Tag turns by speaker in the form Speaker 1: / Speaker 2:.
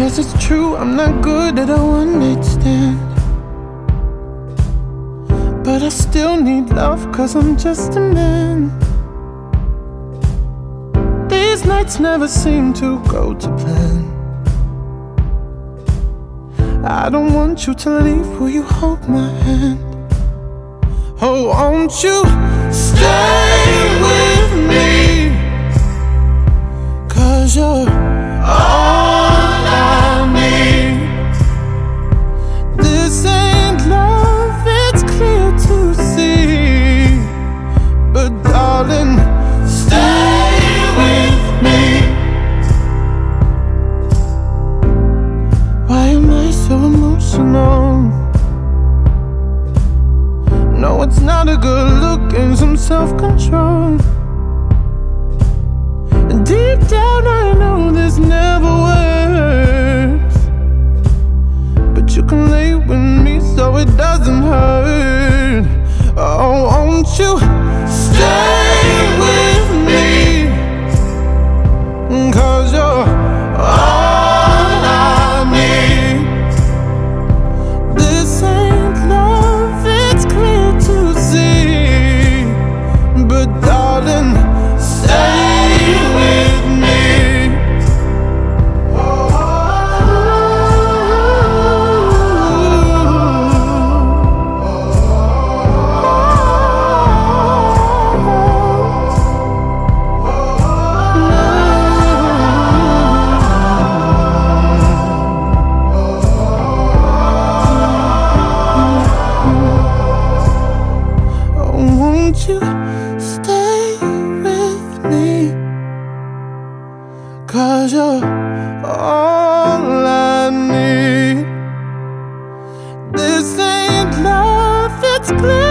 Speaker 1: Guess it's true, I'm not good at a one-night stand, but I still need love, 'cause I'm just a man. These nights never seem to go to plan. I don't want you to leave, will you hold my hand? Oh, won't you stay with me? 'Cause you're all I need. This ain't love, it's clear to see, but darling, stay with me. Why am I so emotional? No, it's not a good look, and some self-control. Deep down I know this never works, but you can lay with me so it doesn't hurt. Oh, won't you stay with me? 'Cause you're all I need. This ain't love, it's clear to see, but darling, stay with me. Won't you stay with me? 'Cause you're all I need. This ain't love, it's clear